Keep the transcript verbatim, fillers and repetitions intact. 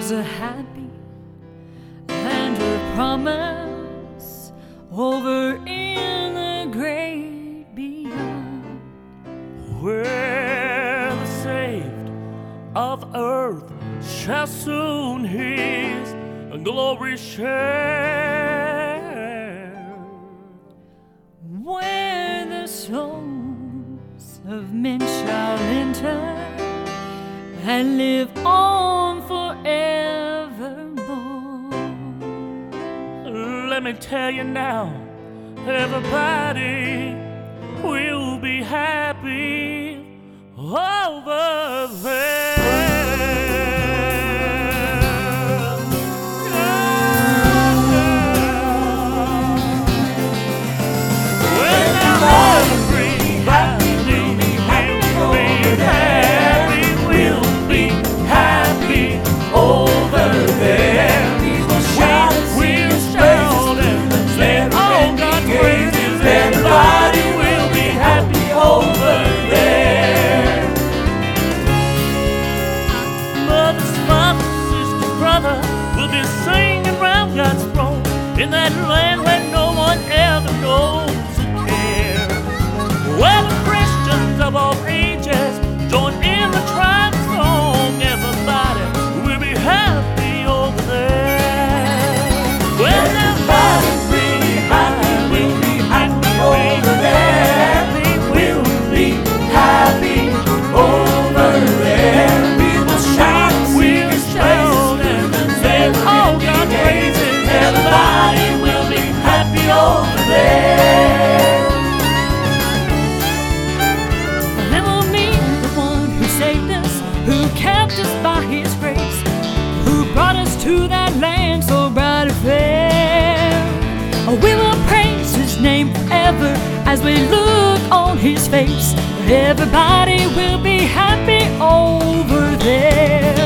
There's a happy land of promise over in the great beyond, where the saved of earth shall soon his glory share, where the souls of men shall enter and live on forevermore. Let me tell you now, everybody will be happy over there. We'll be singing round God's throne in that land where no one ever knows to care, where the Christians of all ages join in the tribe song. Everybody will be happy over there. Well, everybody will be happy, will be happy over there. We'll be happy over there. We will shout, we will shout. Oh, God praises, everybody will be happy over there. Little me, the one who saved us, who kept us by His grace, who brought us to that land so bright and fair. We will praise His name forever as we look on His face. Everybody will be happy over there.